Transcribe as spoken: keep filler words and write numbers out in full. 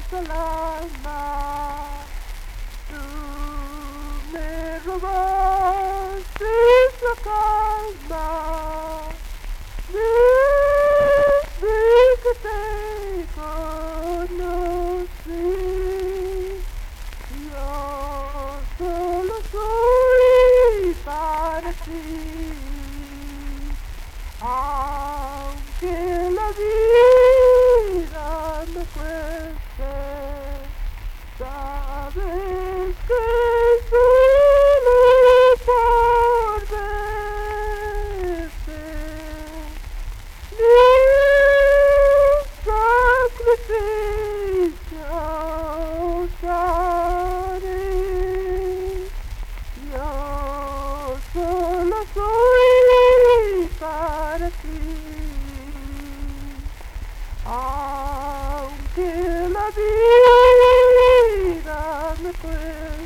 al alma. Tú me robaste la calma desde que te conocí. Yo solo soy para ti, aunque la vida me cueste. Sabes que solo por verte mi sacrificio usaré. Yo solo soy para ti, aunque la vida me cueste.